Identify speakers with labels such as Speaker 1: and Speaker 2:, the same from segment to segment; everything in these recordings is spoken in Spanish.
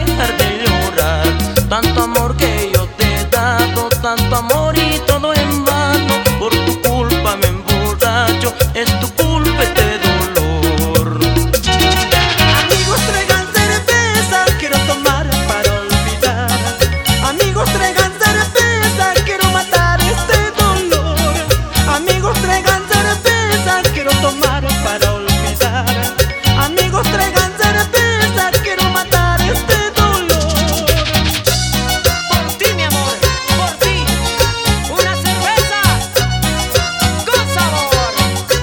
Speaker 1: dejar de llorar. Tanto amor que yo te he dado, tanto amor y todo en vano. Por tu culpa me emborracho, es tu culpa este dolor.
Speaker 2: Amigos traigan cerveza, quiero tomar para olvidar. Amigos traigan cerveza, quiero matar este dolor. Amigos traigan cerveza, quiero tomar para olvidar. Amigos traigan cerveza, quiero matar este dolor.
Speaker 3: Por ti, mi amor, por ti, una cerveza con sabor.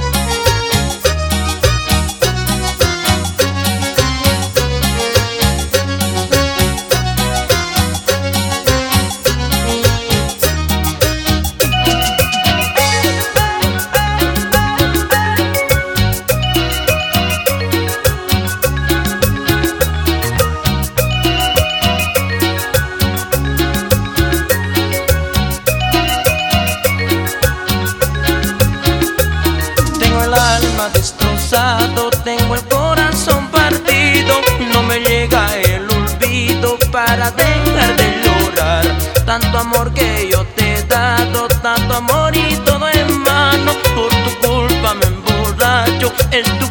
Speaker 1: Tengo el alma destrozado, tengo el corazón partido. No me llega el olvido para dejar de llorar. Tanto amor que yo te he dado, tanto amor y todo en mano. Por tu culpa me emborracho, es tu